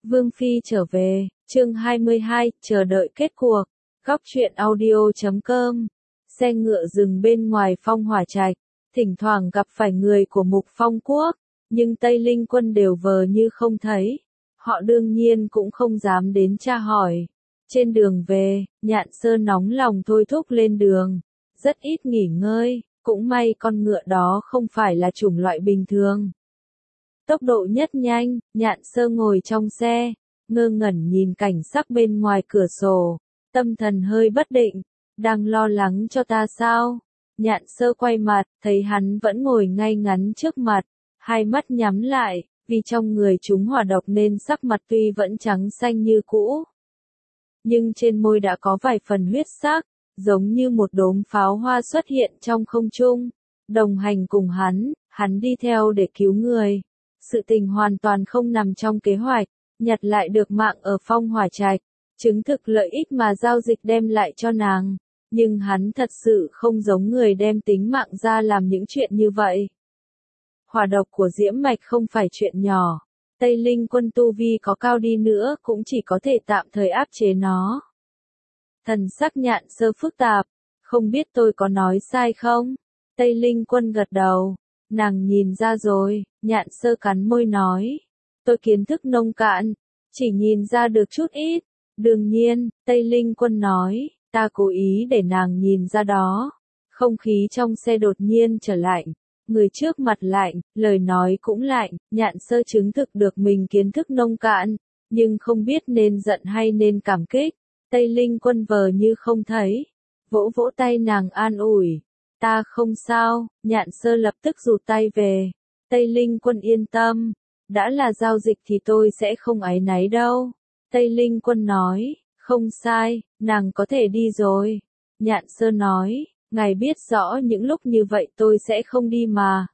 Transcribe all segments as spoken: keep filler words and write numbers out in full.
Vương Phi trở về, chương hai mươi hai, chờ đợi kết cuộc. Góc truyện audio chấm com. Xe ngựa dừng bên ngoài Phong Hỏa Trạch, thỉnh thoảng gặp phải người của Mục Phong Quốc, nhưng Tây Linh Quân đều vờ như không thấy. Họ đương nhiên cũng không dám đến tra hỏi. Trên đường về, Nhạn Sơ nóng lòng thôi thúc lên đường, rất ít nghỉ ngơi, cũng may con ngựa đó không phải là chủng loại bình thường. Tốc độ nhất nhanh, Nhạn Sơ ngồi trong xe, ngơ ngẩn nhìn cảnh sắc bên ngoài cửa sổ, tâm thần hơi bất định, đang lo lắng cho ta sao? Nhạn Sơ quay mặt, thấy hắn vẫn ngồi ngay ngắn trước mặt, hai mắt nhắm lại, vì trong người chúng hỏa độc nên sắc mặt tuy vẫn trắng xanh như cũ, nhưng trên môi đã có vài phần huyết sắc, giống như một đốm pháo hoa xuất hiện trong không trung. Đồng hành cùng hắn, hắn đi theo để cứu người. Sự tình hoàn toàn không nằm trong kế hoạch, nhặt lại được mạng ở Phong Hỏa Trạch, chứng thực lợi ích mà giao dịch đem lại cho nàng. Nhưng hắn thật sự không giống người đem tính mạng ra làm những chuyện như vậy. Hỏa độc của Diễm Mạch không phải chuyện nhỏ. Tây Linh Quân tu vi có cao đi nữa cũng chỉ có thể tạm thời áp chế nó. Thần sắc Nhạn Sơ phức tạp, không biết tôi có nói sai không? Tây Linh Quân gật đầu, nàng nhìn ra rồi, Nhạn Sơ cắn môi nói. Tôi kiến thức nông cạn, chỉ nhìn ra được chút ít. Đương nhiên, Tây Linh Quân nói, ta cố ý để nàng nhìn ra đó. Không khí trong xe đột nhiên trở lạnh. Người trước mặt lạnh, lời nói cũng lạnh, Nhạn Sơ chứng thực được mình kiến thức nông cạn, nhưng không biết nên giận hay nên cảm kích. Tây Linh Quân vờ như không thấy, vỗ vỗ tay nàng an ủi. Ta không sao, Nhạn Sơ lập tức rụt tay về. Tây Linh Quân yên tâm, đã là giao dịch thì tôi sẽ không áy náy đâu. Tây Linh Quân nói, không sai, nàng có thể đi rồi. Nhạn Sơ nói, ngài biết rõ những lúc như vậy tôi sẽ không đi mà.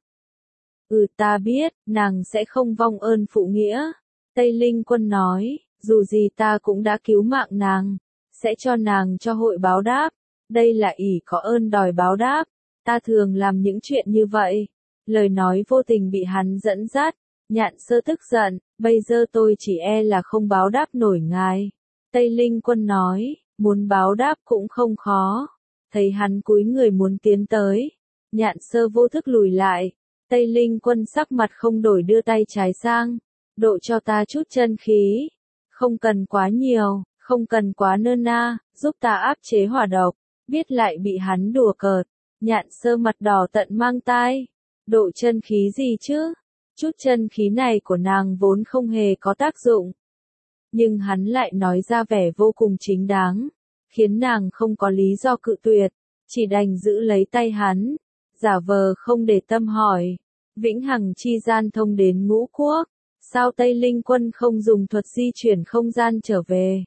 Ừ ta biết, nàng sẽ không vong ơn phụ nghĩa. Tây Linh Quân nói, dù gì ta cũng đã cứu mạng nàng, sẽ cho nàng cho hội báo đáp. Đây là ỷ có ơn đòi báo đáp, ta thường làm những chuyện như vậy. Lời nói vô tình bị hắn dẫn dắt, Nhạn Sơ tức giận, bây giờ tôi chỉ e là không báo đáp nổi ngài. Tây Linh Quân nói, muốn báo đáp cũng không khó. Thấy hắn cúi người muốn tiến tới, Nhạn Sơ vô thức lùi lại. Tây Linh Quân sắc mặt không đổi đưa tay trái sang, độ cho ta chút chân khí. Không cần quá nhiều, không cần quá nơn na, giúp ta áp chế hỏa độc. Biết lại bị hắn đùa cợt, Nhạn Sơ mặt đỏ tận mang tai. Độ chân khí gì chứ? Chút chân khí này của nàng vốn không hề có tác dụng. Nhưng hắn lại nói ra vẻ vô cùng chính đáng, khiến nàng không có lý do cự tuyệt, chỉ đành giữ lấy tay hắn, giả vờ không để tâm hỏi. Vĩnh Hằng chi gian thông đến Ngũ Quốc, sao Tây Linh Quân không dùng thuật di chuyển không gian trở về?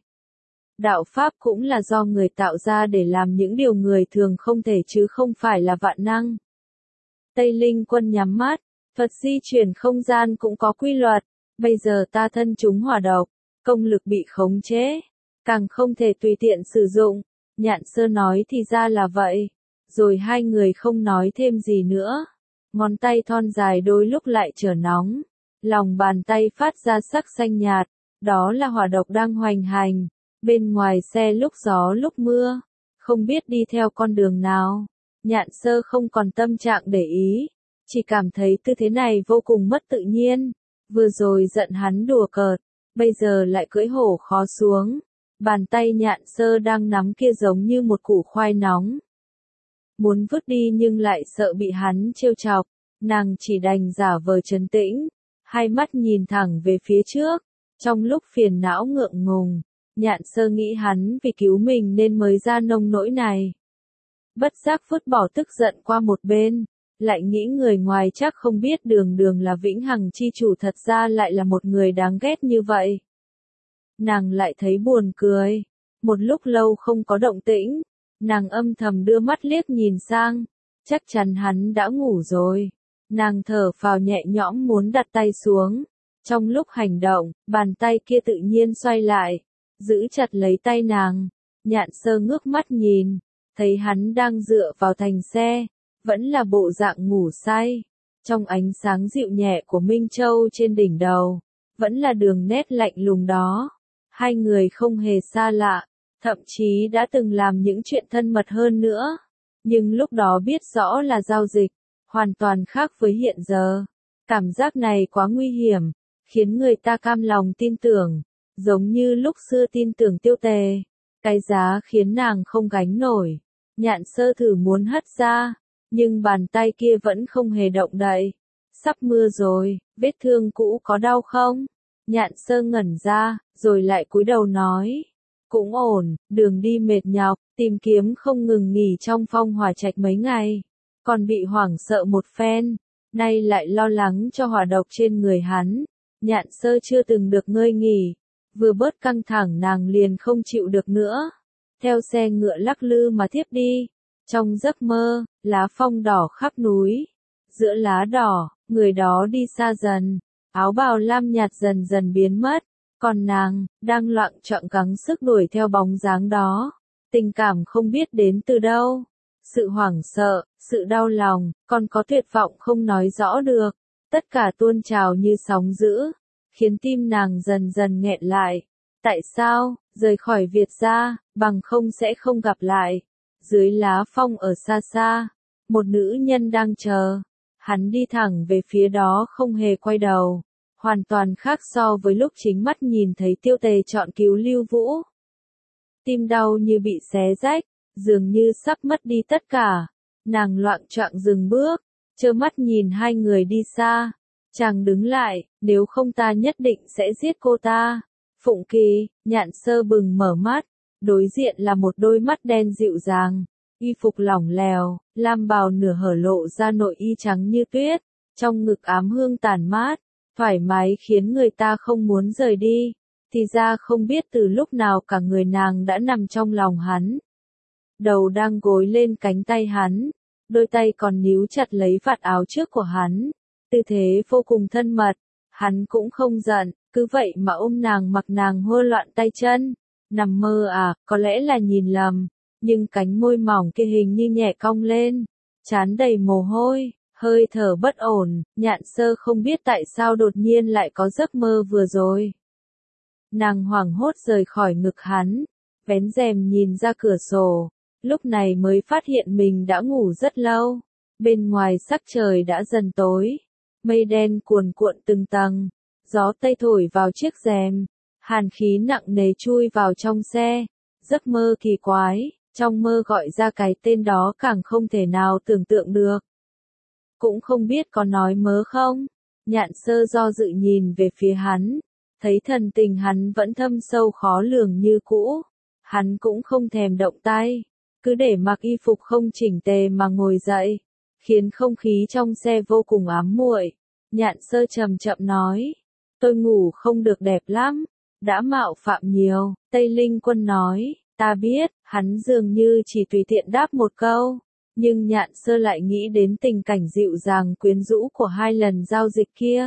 Đạo Pháp cũng là do người tạo ra để làm những điều người thường không thể chứ không phải là vạn năng. Tây Linh Quân nhắm mắt, thuật di chuyển không gian cũng có quy luật, bây giờ ta thân chúng hỏa độc, công lực bị khống chế, càng không thể tùy tiện sử dụng. Nhạn Sơ nói thì ra là vậy, rồi hai người không nói thêm gì nữa. Ngón tay thon dài đôi lúc lại trở nóng, lòng bàn tay phát ra sắc xanh nhạt, đó là hỏa độc đang hoành hành. Bên ngoài xe lúc gió lúc mưa, không biết đi theo con đường nào. Nhạn Sơ không còn tâm trạng để ý, chỉ cảm thấy tư thế này vô cùng mất tự nhiên. Vừa rồi giận hắn đùa cợt, bây giờ lại cưỡi hổ khó xuống. Bàn tay Nhạn Sơ đang nắm kia giống như một củ khoai nóng. Muốn vứt đi nhưng lại sợ bị hắn trêu chọc, nàng chỉ đành giả vờ trấn tĩnh, hai mắt nhìn thẳng về phía trước. Trong lúc phiền não ngượng ngùng, Nhạn Sơ nghĩ hắn vì cứu mình nên mới ra nông nỗi này. Bất giác vứt bỏ tức giận qua một bên, lại nghĩ người ngoài chắc không biết Đường Đường là Vĩnh Hằng chi chủ thật ra lại là một người đáng ghét như vậy. Nàng lại thấy buồn cười, một lúc lâu không có động tĩnh, nàng âm thầm đưa mắt liếc nhìn sang, chắc chắn hắn đã ngủ rồi. Nàng thở phào nhẹ nhõm muốn đặt tay xuống, trong lúc hành động, bàn tay kia tự nhiên xoay lại, giữ chặt lấy tay nàng. Nhạn Sơ ngước mắt nhìn, thấy hắn đang dựa vào thành xe, vẫn là bộ dạng ngủ say. Trong ánh sáng dịu nhẹ của Minh Châu trên đỉnh đầu, vẫn là đường nét lạnh lùng đó. Hai người không hề xa lạ, thậm chí đã từng làm những chuyện thân mật hơn nữa. Nhưng lúc đó biết rõ là giao dịch, hoàn toàn khác với hiện giờ. Cảm giác này quá nguy hiểm, khiến người ta cam lòng tin tưởng, giống như lúc xưa tin tưởng Tiêu Tề. Cái giá khiến nàng không gánh nổi. Nhạn Sơ thử muốn hất ra, nhưng bàn tay kia vẫn không hề động đậy. Sắp mưa rồi, vết thương cũ có đau không? Nhạn Sơ ngẩn ra, rồi lại cúi đầu nói. Cũng ổn, đường đi mệt nhọc, tìm kiếm không ngừng nghỉ trong Phong Hỏa Trạch mấy ngày. Còn bị hoảng sợ một phen, nay lại lo lắng cho hỏa độc trên người hắn. Nhạn Sơ chưa từng được ngơi nghỉ, vừa bớt căng thẳng nàng liền không chịu được nữa. Theo xe ngựa lắc lư mà thiếp đi. Trong giấc mơ, lá phong đỏ khắp núi. Giữa lá đỏ, người đó đi xa dần, áo bào lam nhạt dần dần biến mất. Còn nàng, đang loạng choạng gắng sức đuổi theo bóng dáng đó. Tình cảm không biết đến từ đâu. Sự hoảng sợ, sự đau lòng, còn có tuyệt vọng không nói rõ được. Tất cả tuôn trào như sóng dữ, khiến tim nàng dần dần nghẹn lại. Tại sao, rời khỏi Việt gia, bằng không sẽ không gặp lại. Dưới lá phong ở xa xa, một nữ nhân đang chờ. Hắn đi thẳng về phía đó không hề quay đầu. Hoàn toàn khác so với lúc chính mắt nhìn thấy Tiêu Tề chọn cứu Lưu Vũ. Tim đau như bị xé rách, dường như sắp mất đi tất cả. Nàng loạng choạng dừng bước, trơ mắt nhìn hai người đi xa. Chàng đứng lại, nếu không ta nhất định sẽ giết cô ta. Phụng Kỳ, Nhạn Sơ bừng mở mắt, đối diện là một đôi mắt đen dịu dàng, y phục lỏng lẻo, lam bào nửa hở lộ ra nội y trắng như tuyết, trong ngực ám hương tản mát, thoải mái khiến người ta không muốn rời đi. Thì ra không biết từ lúc nào cả người nàng đã nằm trong lòng hắn. Đầu đang gối lên cánh tay hắn, đôi tay còn níu chặt lấy vạt áo trước của hắn. Tư thế vô cùng thân mật, hắn cũng không giận, cứ vậy mà ôm nàng mặc nàng hô loạn tay chân. Nằm mơ à, có lẽ là nhìn lầm, nhưng cánh môi mỏng kia hình như nhẹ cong lên, trán đầy mồ hôi, hơi thở bất ổn. Nhạn Sơ không biết tại sao đột nhiên lại có giấc mơ vừa rồi. Nàng hoảng hốt rời khỏi ngực hắn, vén rèm nhìn ra cửa sổ, lúc này mới phát hiện mình đã ngủ rất lâu. Bên ngoài sắc trời đã dần tối, mây đen cuồn cuộn từng tầng, gió tây thổi vào chiếc rèm, hàn khí nặng nề chui vào trong xe. Giấc mơ kỳ quái, trong mơ gọi ra cái tên đó càng không thể nào tưởng tượng được. Cũng không biết có nói mớ không? Nhạn Sơ do dự nhìn về phía hắn, thấy thần tình hắn vẫn thâm sâu khó lường như cũ. Hắn cũng không thèm động tay, cứ để mặc y phục không chỉnh tề mà ngồi dậy, khiến không khí trong xe vô cùng ám muội. Nhạn Sơ chậm chậm nói, tôi ngủ không được đẹp lắm, đã mạo phạm nhiều. Tây Linh Quân nói, ta biết. Hắn dường như chỉ tùy tiện đáp một câu, nhưng Nhạn Sơ lại nghĩ đến tình cảnh dịu dàng quyến rũ của hai lần giao dịch kia.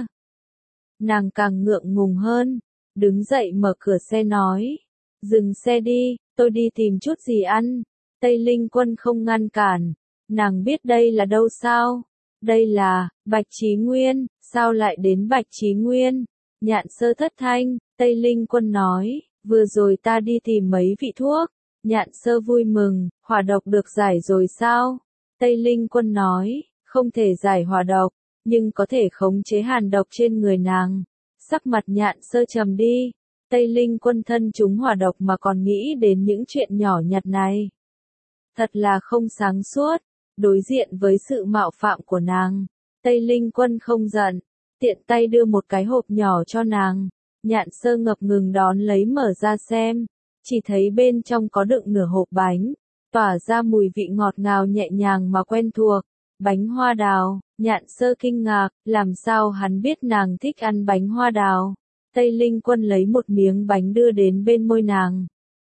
Nàng càng ngượng ngùng hơn, đứng dậy mở cửa xe nói, dừng xe đi, tôi đi tìm chút gì ăn. Tây Linh Quân không ngăn cản, nàng biết đây là đâu sao? Đây là Bạch Chí Nguyên. Sao lại đến Bạch Chí Nguyên? Nhạn Sơ thất thanh. Tây Linh Quân nói, vừa rồi ta đi tìm mấy vị thuốc. Nhạn Sơ vui mừng, hỏa độc được giải rồi sao? Tây Linh Quân nói, không thể giải hỏa độc, nhưng có thể khống chế hàn độc trên người nàng. Sắc mặt Nhạn Sơ trầm đi. Tây Linh Quân thân chúng hỏa độc mà còn nghĩ đến những chuyện nhỏ nhặt này. Thật là không sáng suốt. Đối diện với sự mạo phạm của nàng, Tây Linh Quân không giận, tiện tay đưa một cái hộp nhỏ cho nàng. Nhạn Sơ ngập ngừng đón lấy mở ra xem, chỉ thấy bên trong có đựng nửa hộp bánh, tỏa ra mùi vị ngọt ngào nhẹ nhàng mà quen thuộc. Bánh hoa đào. Nhạn Sơ kinh ngạc, làm sao hắn biết nàng thích ăn bánh hoa đào. Tây Linh Quân lấy một miếng bánh đưa đến bên môi nàng.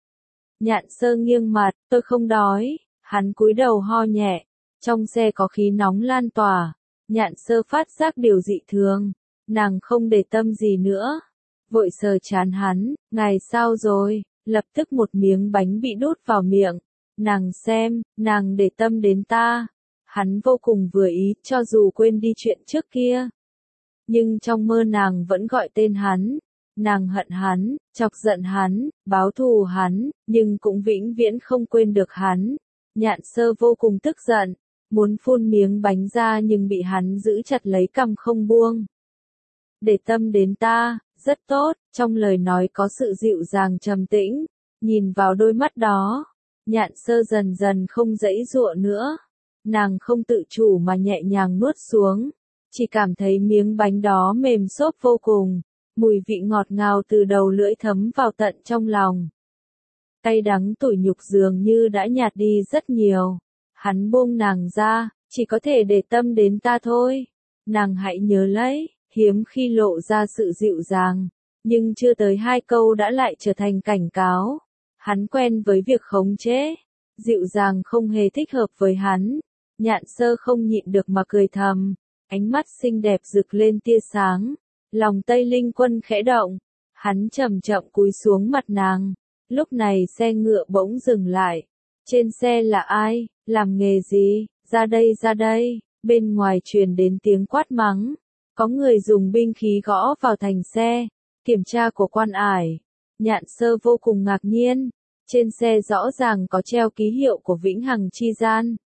Nhạn Sơ nghiêng mặt, tôi không đói. Hắn cúi đầu ho nhẹ. Trong xe có khí nóng lan tỏa. Nhạn Sơ phát giác điều dị thường. Nàng không để tâm gì nữa. Vội sờ trán hắn, ngài sao rồi? Lập tức một miếng bánh bị đút vào miệng. Nàng xem, nàng để tâm đến ta. Hắn vô cùng vừa ý, cho dù quên đi chuyện trước kia. nhưng trong mơ nàng vẫn gọi tên hắn. Nàng hận hắn, chọc giận hắn, báo thù hắn, nhưng cũng vĩnh viễn không quên được hắn. Nhạn Sơ vô cùng tức giận, muốn phun miếng bánh ra nhưng bị hắn giữ chặt lấy cằm không buông. Để tâm đến ta, rất tốt, trong lời nói có sự dịu dàng trầm tĩnh, nhìn vào đôi mắt đó, Nhạn Sơ dần dần không giãy giụa nữa. Nàng không tự chủ mà nhẹ nhàng nuốt xuống, chỉ cảm thấy miếng bánh đó mềm xốp vô cùng, mùi vị ngọt ngào từ đầu lưỡi thấm vào tận trong lòng. Cay đắng tủi nhục dường như đã nhạt đi rất nhiều. Hắn buông nàng ra, chỉ có thể để tâm đến ta thôi. Nàng hãy nhớ lấy, hiếm khi lộ ra sự dịu dàng, nhưng chưa tới hai câu đã lại trở thành cảnh cáo. Hắn quen với việc khống chế, dịu dàng không hề thích hợp với hắn. Nhạn Sơ không nhịn được mà cười thầm, ánh mắt xinh đẹp rực lên tia sáng, lòng Tây Linh Quân khẽ động, hắn chậm chậm cúi xuống mặt nàng. Lúc này xe ngựa bỗng dừng lại, trên xe là ai, làm nghề gì, ra đây ra đây, bên ngoài truyền đến tiếng quát mắng, có người dùng binh khí gõ vào thành xe, kiểm tra của quan ải. Nhạn Sơ vô cùng ngạc nhiên, trên xe rõ ràng có treo ký hiệu của Vĩnh Hằng Chi Gian.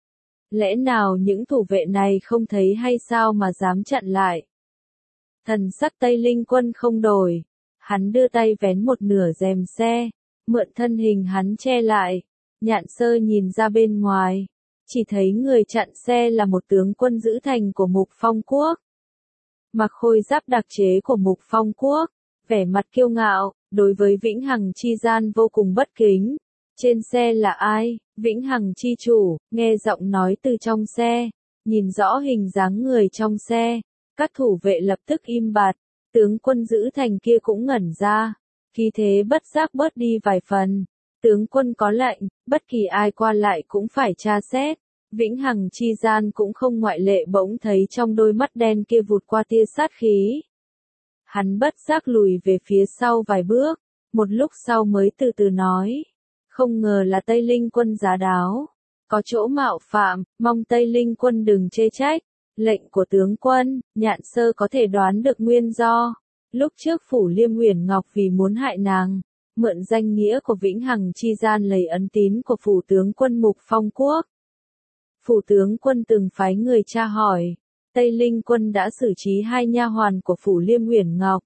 Lẽ nào những thủ vệ này không thấy hay sao mà dám chặn lại? Thần sắc Tây Linh Quân không đổi, hắn đưa tay vén một nửa rèm xe, mượn thân hình hắn che lại. Nhạn Sơ nhìn ra bên ngoài, chỉ thấy người chặn xe là một tướng quân giữ thành của Mục Phong Quốc. Mặc khôi giáp đặc chế của Mục Phong Quốc, vẻ mặt kiêu ngạo, đối với Vĩnh Hằng Chi Gian vô cùng bất kính. Trên xe là ai? Vĩnh Hằng Chi Chủ, nghe giọng nói từ trong xe, nhìn rõ hình dáng người trong xe, các thủ vệ lập tức im bặt, tướng quân giữ thành kia cũng ngẩn ra, khí thế bất giác bớt đi vài phần. Tướng quân có lệnh, bất kỳ ai qua lại cũng phải tra xét. Vĩnh Hằng Chi Gian cũng không ngoại lệ, bỗng thấy trong đôi mắt đen kia vụt qua tia sát khí. Hắn bất giác lùi về phía sau vài bước, một lúc sau mới từ từ nói. Không ngờ là Tây Linh Quân giá đáo. Có chỗ mạo phạm, mong Tây Linh Quân đừng chê trách. Lệnh của tướng quân, Nhạn Sơ có thể đoán được nguyên do. Lúc trước Phủ Liêm Uyển Ngọc vì muốn hại nàng, mượn danh nghĩa của Vĩnh Hằng Chi Gian lấy ấn tín của Phủ tướng quân Mục Phong Quốc. Phủ tướng quân từng phái người tra hỏi, Tây Linh Quân đã xử trí hai nha hoàn của Phủ Liêm Uyển Ngọc.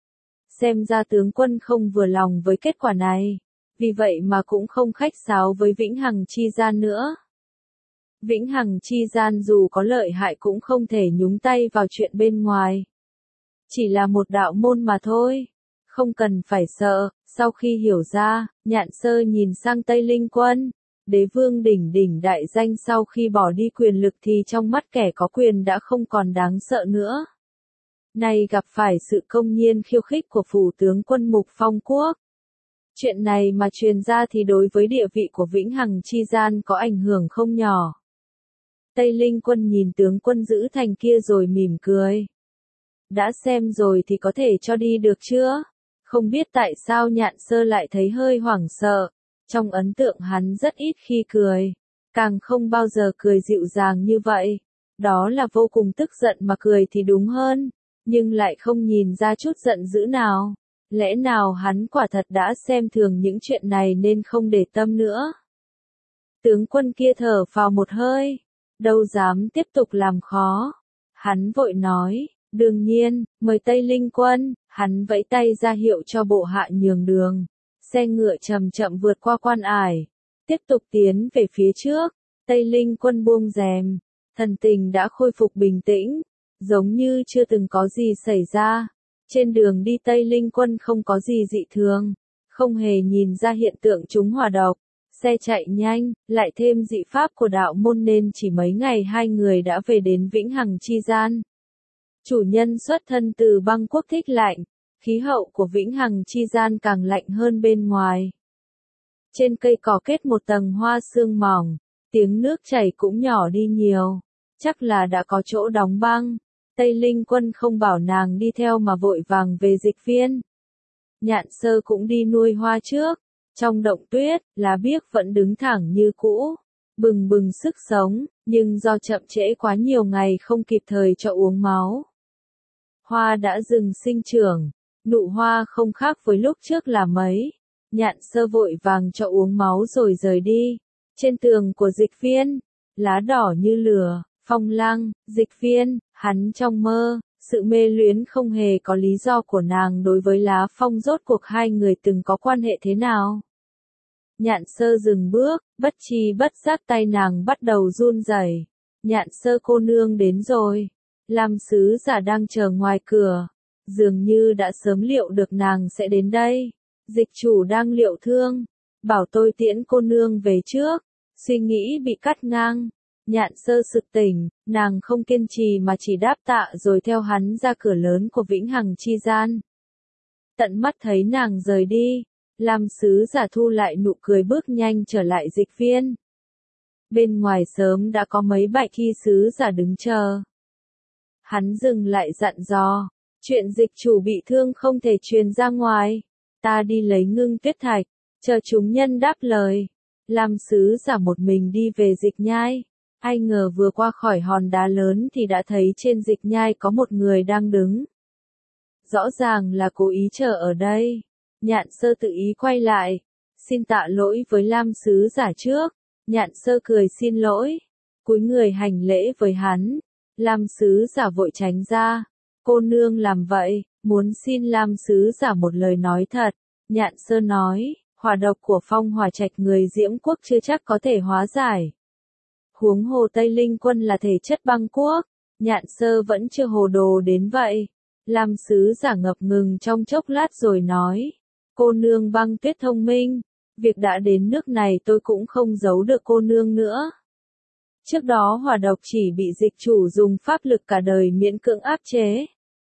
Xem ra tướng quân không vừa lòng với kết quả này, vì vậy mà cũng không khách sáo với Vĩnh Hằng Chi Gian nữa. Vĩnh Hằng Chi Gian dù có lợi hại cũng không thể nhúng tay vào chuyện bên ngoài. Chỉ là một đạo môn mà thôi, không cần phải sợ. Sau khi hiểu ra, Nhạn Sơ nhìn sang Tây Linh Quân. Đế vương đỉnh đỉnh đại danh sau khi bỏ đi quyền lực thì trong mắt kẻ có quyền đã không còn đáng sợ nữa. Nay gặp phải sự công nhiên khiêu khích của Phủ tướng quân Mục Phong Quốc. Chuyện này mà truyền ra thì đối với địa vị của Vĩnh Hằng Chi Gian có ảnh hưởng không nhỏ. Tây Linh Quân nhìn tướng quân giữ thành kia rồi mỉm cười. Đã xem rồi thì có thể cho đi được chưa? Không biết tại sao Nhạn Sơ lại thấy hơi hoảng sợ. Trong ấn tượng hắn rất ít khi cười, càng không bao giờ cười dịu dàng như vậy. Đó là vô cùng tức giận mà cười thì đúng hơn, nhưng lại không nhìn ra chút giận dữ nào. Lẽ nào hắn quả thật đã xem thường những chuyện này nên không để tâm nữa? Tướng quân kia thở phào một hơi, đâu dám tiếp tục làm khó. Hắn vội nói, đương nhiên, mời Tây Linh Quân. Hắn vẫy tay ra hiệu cho bộ hạ nhường đường. Xe ngựa chậm chậm vượt qua quan ải, tiếp tục tiến về phía trước. Tây Linh Quân buông rèm, thần tình đã khôi phục bình tĩnh, giống như chưa từng có gì xảy ra. Trên đường đi Tây Linh Quân không có gì dị thường, không hề nhìn ra hiện tượng trúng hỏa độc. Xe chạy nhanh, lại thêm dị pháp của đạo môn nên chỉ mấy ngày hai người đã về đến Vĩnh Hằng Chi Gian. Chủ nhân xuất thân từ băng quốc thích lạnh, khí hậu của Vĩnh Hằng Chi Gian càng lạnh hơn bên ngoài. Trên cây cỏ kết một tầng hoa sương mỏng, tiếng nước chảy cũng nhỏ đi nhiều, chắc là đã có chỗ đóng băng. Tây Linh Quân không bảo nàng đi theo mà vội vàng về dịch viên. Nhạn Sơ cũng đi nuôi hoa trước, trong động tuyết, lá biếc vẫn đứng thẳng như cũ, bừng bừng sức sống, nhưng do chậm trễ quá nhiều ngày không kịp thời cho uống máu. Hoa đã dừng sinh trưởng, nụ hoa không khác với lúc trước là mấy. Nhạn Sơ vội vàng cho uống máu rồi rời đi. Trên tường của dịch viên, lá đỏ như lửa, Phong Lăng, dịch viên, hắn trong mơ, sự mê luyến không hề có lý do của nàng đối với lá phong, rốt cuộc hai người từng có quan hệ thế nào. Nhạn Sơ dừng bước, bất tri bất giác tay nàng bắt đầu run rẩy. Nhạn Sơ cô nương đến rồi. Lam sứ giả đang chờ ngoài cửa, dường như đã sớm liệu được nàng sẽ đến đây. Dịch chủ đang liệu thương, bảo tôi tiễn cô nương về trước. Suy nghĩ bị cắt ngang. Nhạn Sơ sực tỉnh, nàng không kiên trì mà chỉ đáp tạ rồi theo hắn ra cửa lớn của Vĩnh Hằng Chi Gian. Tận mắt thấy nàng rời đi, Lam sứ giả thu lại nụ cười bước nhanh trở lại dịch viên. Bên ngoài sớm đã có mấy bạch y sứ giả đứng chờ. Hắn dừng lại dặn dò, chuyện dịch chủ bị thương không thể truyền ra ngoài. Ta đi lấy ngưng tuyết thạch, chờ chúng nhân đáp lời. Lam sứ giả một mình đi về dịch nhai. Ai ngờ vừa qua khỏi hòn đá lớn thì đã thấy trên dịch nhai có một người đang đứng. Rõ ràng là cố ý chờ ở đây. Nhạn Sơ tự ý quay lại. Xin tạ lỗi với Lam sứ giả trước. Nhạn Sơ cười xin lỗi. Cúi người hành lễ với hắn. Lam sứ giả vội tránh ra. Cô nương làm vậy, muốn xin Lam sứ giả một lời nói thật. Nhạn Sơ nói, hỏa độc của phong hỏa trạch người Diễm quốc chưa chắc có thể hóa giải. Huống hồ Tây Linh quân là thể chất băng quốc. Nhạn Sơ vẫn chưa hồ đồ đến vậy. Lam sứ giả ngập ngừng trong chốc lát rồi nói. Cô nương Băng Tuyết thông minh. Việc đã đến nước này tôi cũng không giấu được cô nương nữa. Trước đó hỏa độc chỉ bị dịch chủ dùng pháp lực cả đời miễn cưỡng áp chế.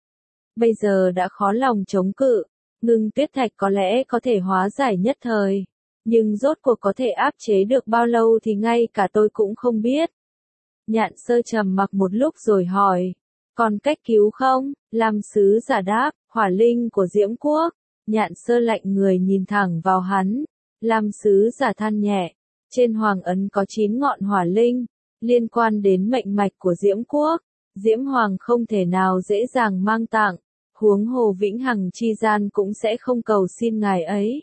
Bây giờ đã khó lòng chống cự. Ngưng tuyết thạch có lẽ có thể hóa giải nhất thời. Nhưng rốt cuộc có thể áp chế được bao lâu thì ngay cả tôi cũng không biết. Nhạn Sơ trầm mặc một lúc rồi hỏi. Còn cách cứu không? Lam sứ giả đáp, hỏa linh của Diễm quốc. Nhạn Sơ lạnh người nhìn thẳng vào hắn. Lam sứ giả than nhẹ. Trên hoàng ấn có chín ngọn hỏa linh, liên quan đến mệnh mạch của Diễm quốc. Diễm hoàng không thể nào dễ dàng mang tặng. Huống hồ Vĩnh Hằng Chi Gian cũng sẽ không cầu xin ngài ấy.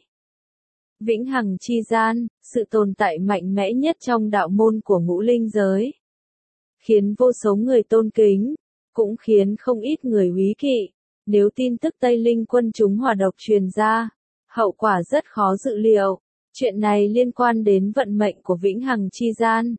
Vĩnh Hằng Chi Gian, sự tồn tại mạnh mẽ nhất trong đạo môn của ngũ linh giới. Khiến vô số người tôn kính, cũng khiến không ít người úy kỵ. Nếu tin tức Tây Linh quân chúng hỏa độc truyền ra, hậu quả rất khó dự liệu. Chuyện này liên quan đến vận mệnh của Vĩnh Hằng Chi Gian.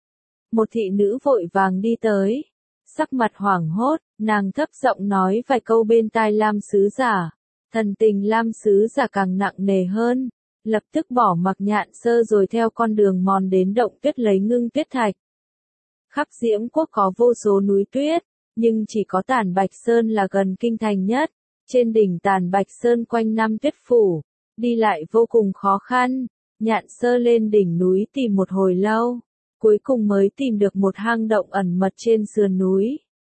Một thị nữ vội vàng đi tới. Sắc mặt hoảng hốt, nàng thấp giọng nói vài câu bên tai Lam sứ giả. Thần tình Lam sứ giả càng nặng nề hơn. Lập tức bỏ mặc Nhạn Sơ rồi theo con đường mòn đến động tuyết lấy ngưng tuyết thạch. Khắp Diễm quốc có vô số núi tuyết, nhưng chỉ có Tản Bạch Sơn là gần kinh thành nhất. Trên đỉnh Tản Bạch Sơn quanh năm tuyết phủ, đi lại vô cùng khó khăn. Nhạn Sơ lên đỉnh núi tìm một hồi lâu, cuối cùng mới tìm được một hang động ẩn mật trên sườn núi.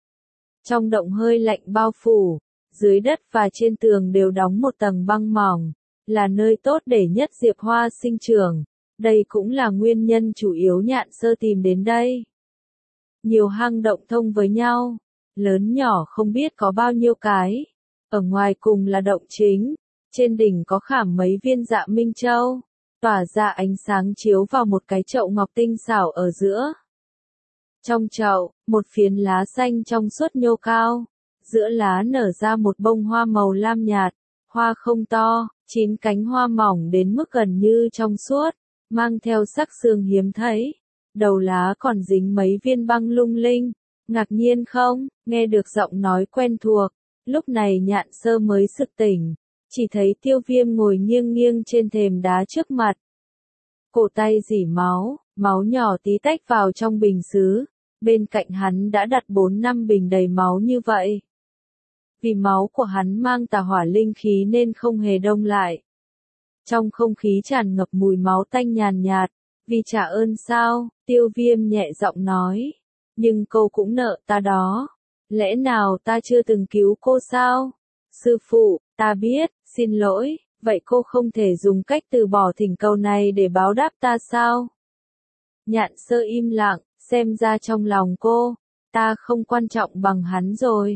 Trong động hơi lạnh bao phủ, dưới đất và trên tường đều đóng một tầng băng mỏng, là nơi tốt để nhất diệp hoa sinh trưởng. Đây cũng là nguyên nhân chủ yếu Nhạn Sơ tìm đến đây. Nhiều hang động thông với nhau, lớn nhỏ không biết có bao nhiêu cái. Ở ngoài cùng là động chính, trên đỉnh có khảm mấy viên dạ minh châu, tỏa ra ánh sáng chiếu vào một cái chậu ngọc tinh xảo ở giữa. Trong chậu, một phiến lá xanh trong suốt nhô cao, giữa lá nở ra một bông hoa màu lam nhạt, hoa không to, chín cánh hoa mỏng đến mức gần như trong suốt, mang theo sắc sương hiếm thấy. Đầu lá còn dính mấy viên băng lung linh. Ngạc nhiên không? Nghe được giọng nói quen thuộc. Lúc này Nhạn Sơ mới sực tỉnh. Chỉ thấy Tiêu Viêm ngồi nghiêng nghiêng trên thềm đá trước mặt. Cổ tay rỉ máu, máu nhỏ tí tách vào trong bình sứ. Bên cạnh hắn đã đặt bốn năm bình đầy máu như vậy. Vì máu của hắn mang tà hỏa linh khí nên không hề đông lại. Trong không khí tràn ngập mùi máu tanh nhàn nhạt. Vì trả ơn sao? Tiêu Viêm nhẹ giọng nói. Nhưng cô cũng nợ ta đó. Lẽ nào ta chưa từng cứu cô sao? Sư phụ, ta biết, xin lỗi, vậy cô không thể dùng cách từ bỏ thỉnh cầu này để báo đáp ta sao? Nhạn Sơ im lặng, xem ra trong lòng cô, ta không quan trọng bằng hắn rồi.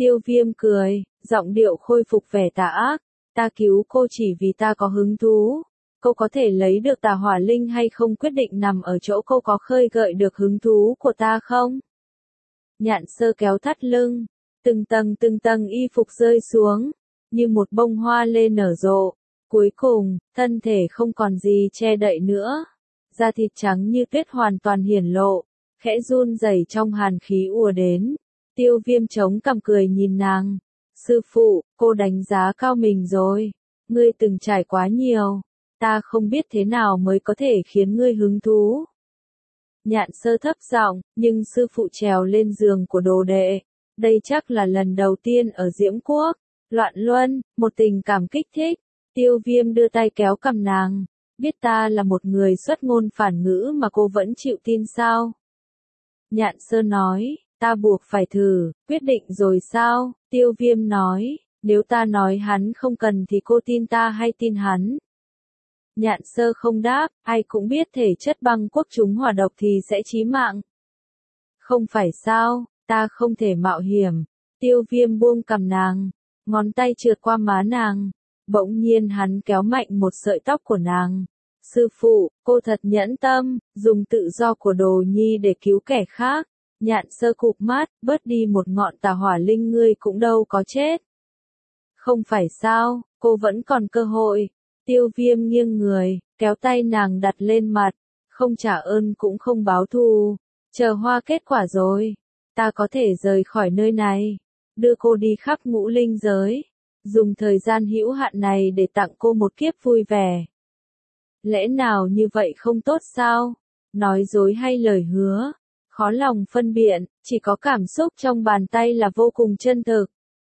Tiêu Viêm cười, giọng điệu khôi phục vẻ tà ác, ta cứu cô chỉ vì ta có hứng thú. Cô có thể lấy được tà hỏa linh hay không quyết định nằm ở chỗ cô có khơi gợi được hứng thú của ta không? Nhạn Sơ kéo thắt lưng, từng tầng từng tầng y phục rơi xuống, như một bông hoa lê nở rộ. Cuối cùng, thân thể không còn gì che đậy nữa. Da thịt trắng như tuyết hoàn toàn hiển lộ, khẽ run rẩy trong hàn khí ùa đến. Tiêu Viêm chống cằm cười nhìn nàng. Sư phụ, cô đánh giá cao mình rồi. Ngươi từng trải quá nhiều. Ta không biết thế nào mới có thể khiến ngươi hứng thú. Nhạn Sơ thấp giọng, nhưng sư phụ trèo lên giường của đồ đệ. Đây chắc là lần đầu tiên ở Diễm Quốc. Loạn luân, một tình cảm kích thích. Tiêu Viêm đưa tay kéo cầm nàng. Biết ta là một người xuất ngôn phản ngữ mà cô vẫn chịu tin sao? Nhạn Sơ nói, ta buộc phải thử, quyết định rồi sao? Tiêu Viêm nói, nếu ta nói hắn không cần thì cô tin ta hay tin hắn? Nhạn Sơ không đáp, ai cũng biết thể chất băng quốc chúng hỏa độc thì sẽ chí mạng. Không phải sao, ta không thể mạo hiểm. Tiêu Viêm buông cầm nàng, ngón tay trượt qua má nàng. Bỗng nhiên hắn kéo mạnh một sợi tóc của nàng. Sư phụ, cô thật nhẫn tâm, dùng tự do của đồ nhi để cứu kẻ khác. Nhạn Sơ cụp mắt, bớt đi một ngọn tà hỏa linh ngươi cũng đâu có chết. Không phải sao, cô vẫn còn cơ hội. Tiêu Viêm nghiêng người, kéo tay nàng đặt lên mặt. Không trả ơn cũng không báo thù. Chờ hoa kết quả rồi. Ta có thể rời khỏi nơi này. Đưa cô đi khắp ngũ linh giới. Dùng thời gian hữu hạn này để tặng cô một kiếp vui vẻ. Lẽ nào như vậy không tốt sao? Nói dối hay lời hứa? Khó lòng phân biện, chỉ có cảm xúc trong bàn tay là vô cùng chân thực.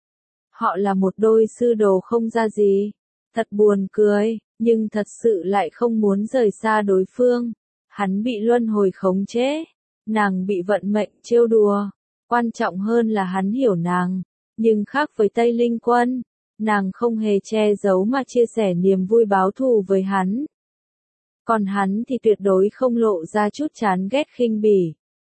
Họ là một đôi sư đồ không ra gì. Thật buồn cười, nhưng thật sự lại không muốn rời xa đối phương. Hắn bị luân hồi khống chế. Nàng bị vận mệnh trêu đùa. Quan trọng hơn là hắn hiểu nàng. Nhưng khác với Tây Linh Quân, nàng không hề che giấu mà chia sẻ niềm vui báo thù với hắn. Còn hắn thì tuyệt đối không lộ ra chút chán ghét khinh bỉ.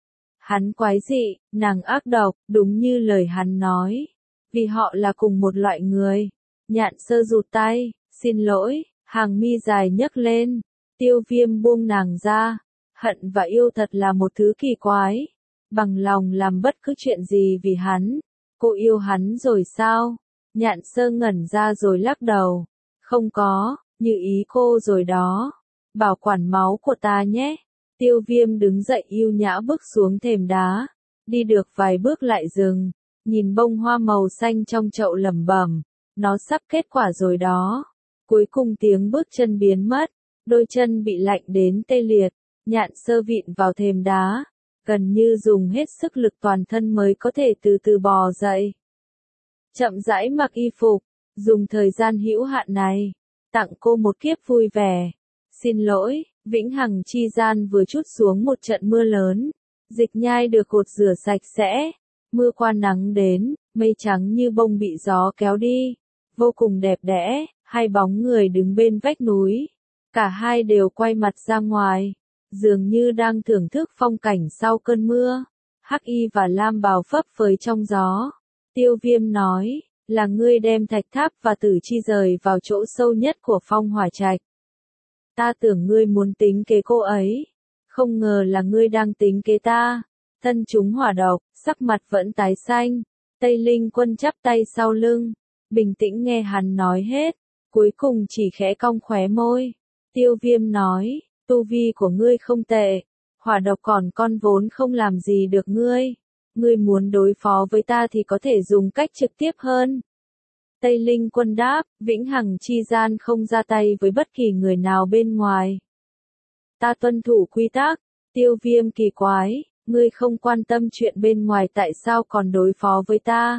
Hắn quái dị, nàng ác độc, đúng như lời hắn nói. Vì họ là cùng một loại người. Nhạn Sơ rụt tay, xin lỗi, hàng mi dài nhấc lên. Tiêu Viêm buông nàng ra. Hận và yêu thật là một thứ kỳ quái. Bằng lòng làm bất cứ chuyện gì vì hắn. Cô yêu hắn rồi sao? Nhạn Sơ ngẩn ra rồi lắc đầu. Không có, như ý cô rồi đó. Bảo quản máu của ta nhé. Tiêu Viêm đứng dậy yêu nhã bước xuống thềm đá. Đi được vài bước lại dừng. Nhìn bông hoa màu xanh trong chậu lẩm bẩm. Nó sắp kết quả rồi đó. Cuối cùng tiếng bước chân biến mất. Đôi chân bị lạnh đến tê liệt. Nhạn Sơ vịn vào thềm đá. Gần như dùng hết sức lực toàn thân mới có thể từ từ bò dậy. Chậm rãi mặc y phục. Dùng thời gian hữu hạn này. Tặng cô một kiếp vui vẻ. Xin lỗi, Vĩnh Hằng chi gian vừa trút xuống một trận mưa lớn. Dịch nhai được cột rửa sạch sẽ. Mưa qua nắng đến, mây trắng như bông bị gió kéo đi. Vô cùng đẹp đẽ, hai bóng người đứng bên vách núi. Cả hai đều quay mặt ra ngoài. Dường như đang thưởng thức phong cảnh sau cơn mưa. Hắc y và lam bào phấp phới trong gió. Tiêu Viêm nói, là ngươi đem thạch tháp và tử chi rời vào chỗ sâu nhất của phong hỏa trạch. Ta tưởng ngươi muốn tính kế cô ấy. Không ngờ là ngươi đang tính kế ta. Thân chúng hỏa độc, sắc mặt vẫn tái xanh. Tây Linh Quân chắp tay sau lưng. Bình tĩnh nghe hắn nói hết. Cuối cùng chỉ khẽ cong khóe môi. Tiêu Viêm nói, tu vi của ngươi không tệ. Hỏa độc còn con vốn không làm gì được ngươi. Ngươi muốn đối phó với ta thì có thể dùng cách trực tiếp hơn. Tây Linh Quân đáp, Vĩnh Hằng chi gian không ra tay với bất kỳ người nào bên ngoài. Ta tuân thủ quy tắc. Tiêu Viêm kỳ quái, ngươi không quan tâm chuyện bên ngoài tại sao còn đối phó với ta?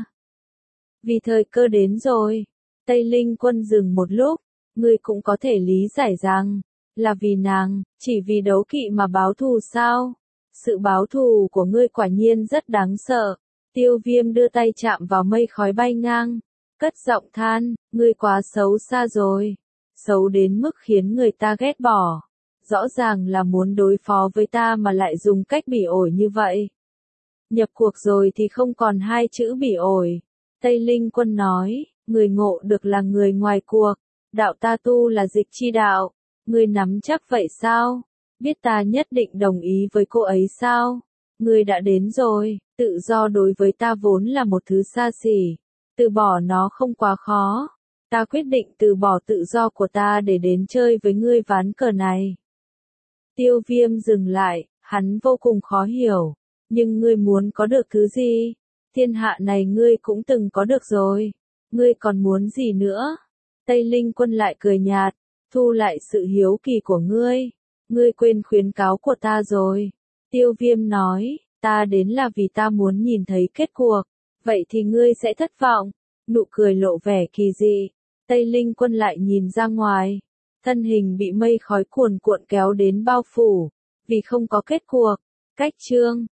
Vì thời cơ đến rồi. Tây Linh Quân dừng một lúc, ngươi cũng có thể lý giải rằng, là vì nàng, chỉ vì đấu kỵ mà báo thù sao? Sự báo thù của ngươi quả nhiên rất đáng sợ. Tiêu Viêm đưa tay chạm vào mây khói bay ngang. Cất giọng than, ngươi quá xấu xa rồi. Xấu đến mức khiến người ta ghét bỏ. Rõ ràng là muốn đối phó với ta mà lại dùng cách bỉ ổi như vậy. Nhập cuộc rồi thì không còn hai chữ bỉ ổi. Tây Linh Quân nói, người ngộ được là người ngoài cuộc, đạo ta tu là dịch chi đạo, ngươi nắm chắc vậy sao? Biết ta nhất định đồng ý với cô ấy sao? Ngươi đã đến rồi, tự do đối với ta vốn là một thứ xa xỉ, từ bỏ nó không quá khó. Ta quyết định từ bỏ tự do của ta để đến chơi với ngươi ván cờ này. Tiêu Viêm dừng lại, hắn vô cùng khó hiểu. Nhưng ngươi muốn có được thứ gì? Thiên hạ này ngươi cũng từng có được rồi. Ngươi còn muốn gì nữa? Tây Linh Quân lại cười nhạt, thu lại sự hiếu kỳ của ngươi. Ngươi quên khuyến cáo của ta rồi. Tiêu Viêm nói, ta đến là vì ta muốn nhìn thấy kết cuộc. Vậy thì ngươi sẽ thất vọng. Nụ cười lộ vẻ kỳ dị. Tây Linh Quân lại nhìn ra ngoài. Thân hình bị mây khói cuồn cuộn kéo đến bao phủ. Vì không có kết cuộc. Cách chương